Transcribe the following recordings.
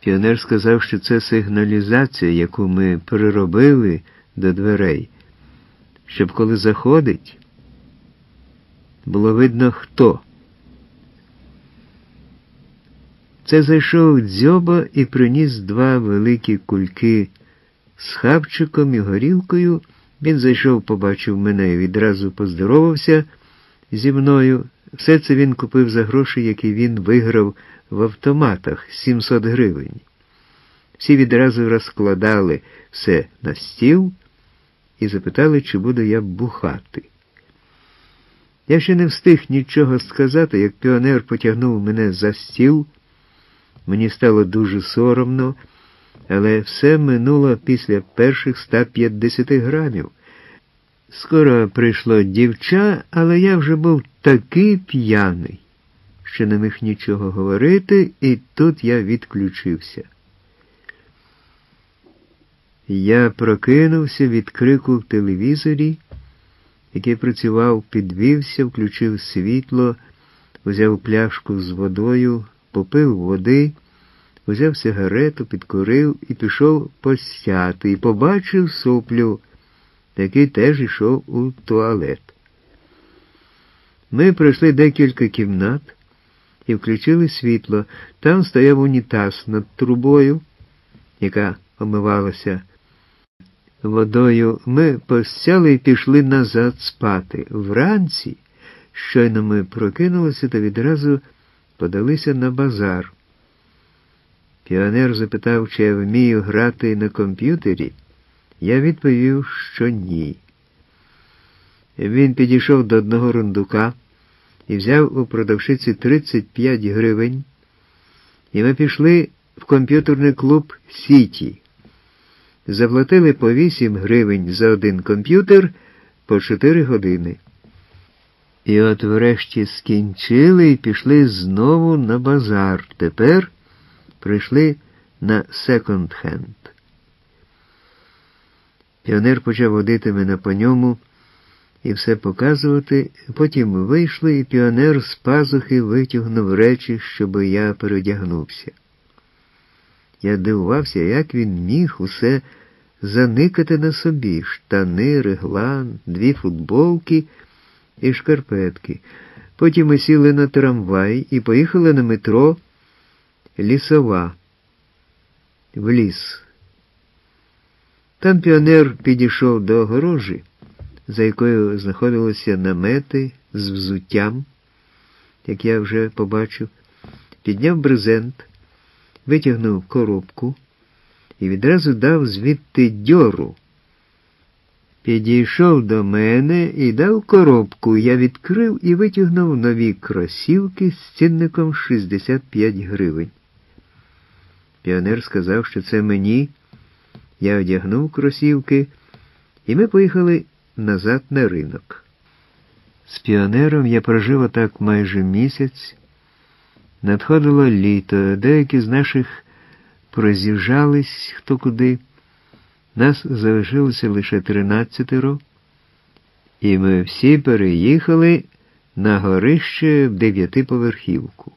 Піонер сказав, що це сигналізація, яку ми приробили до дверей, щоб коли заходить, було видно хто. Це зайшов Дзьоба і приніс 2 великі кульки з хавчиком і горілкою. Він зайшов, побачив мене і відразу поздоровався зі мною. Все це він купив за гроші, які він виграв в автоматах, 700 гривень. Всі відразу розкладали все на стіл і запитали, чи буду я бухати. Я ще не встиг нічого сказати, як піонер потягнув мене за стіл. Мені стало дуже соромно, але все минуло після перших 150 грамів. Скоро прийшло дівча, але я вже був такий п'яний, що не міг нічого говорити, і тут я відключився. Я прокинувся від крику в телевізорі, який працював, підвівся, включив світло, взяв пляшку з водою, попив води, взяв сигарету, підкурив і пішов постяти, і побачив Соплю, який теж йшов у туалет. Ми пройшли декілька кімнат і включили світло. Там стояв унітаз над трубою, яка омивалася водою. Ми постяли і пішли назад спати. Вранці, щойно ми прокинулися, то відразу подалися на базар. Піонер запитав, чи я вмію грати на комп'ютері. Я відповів, що ні. Він підійшов до одного рундука і взяв у продавщиці 35 гривень, і ми пішли в комп'ютерний клуб «Сіті». Заплатили по 8 гривень за один комп'ютер по 4 години. І от врешті скінчили і пішли знову на базар. Тепер прийшли на секонд-хенд. Піонер почав водити мене по ньому і все показувати. Потім вийшли, і піонер з пазухи витягнув речі, щоб я переодягнувся. Я дивувався, як він міг усе заникати на собі: штани, реглан, 2 футболки і шкарпетки. Потім ми сіли на трамвай і поїхали на метро Лісова, в ліс. Там піонер підійшов до огорожі, за якою знаходилися намети з взуттям, як я вже побачив, підняв брезент, витягнув коробку і відразу дав звідти дьору. Підійшов до мене і дав коробку. Я відкрив і витягнув нові кросівки з цінником 65 гривень. Піонер сказав, що це мені. Я одягнув кросівки, і ми поїхали назад на ринок. З піонером я прожив отак майже місяць. Надходило літо, деякі з наших пороз'їжджались хто куди. Нас залишилося лише 13, і ми всі переїхали на горище в 9-поверхівку.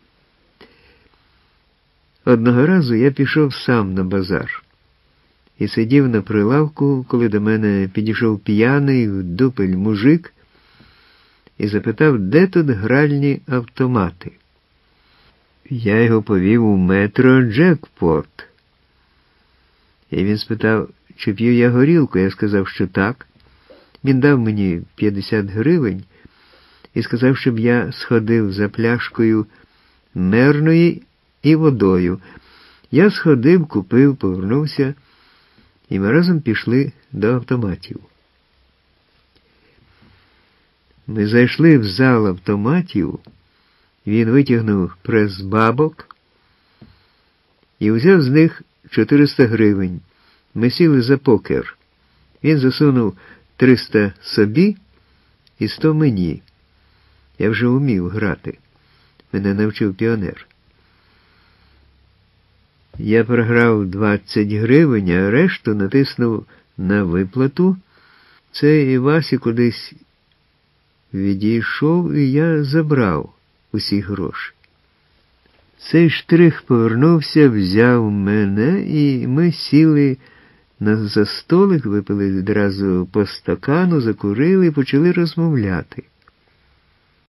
Одного разу я пішов сам на базар і сидів на прилавку, коли до мене підійшов п'яний в дупель мужик і запитав, де тут гральні автомати. Я його повів у метро «Джекпот». І він спитав, чи п'ю я горілку. Я сказав, що так. Він дав мені 50 гривень і сказав, щоб я сходив за пляшкою мерної і водою. Я сходив, купив, повернувся, і ми разом пішли до автоматів. Ми зайшли в зал автоматів, він витягнув прес-бабок і взяв з них 400 гривень. Ми сіли за покер. Він засунув 300 собі і 100 мені. Я вже вмів грати. Мене навчив піонер. Я програв 20 гривень, а решту натиснув на виплату. Це Івасі кудись відійшов, і я забрав усі гроші. Цей штрих повернувся, взяв мене, і ми сіли за столик, випили відразу по стакану, закурили і почали розмовляти.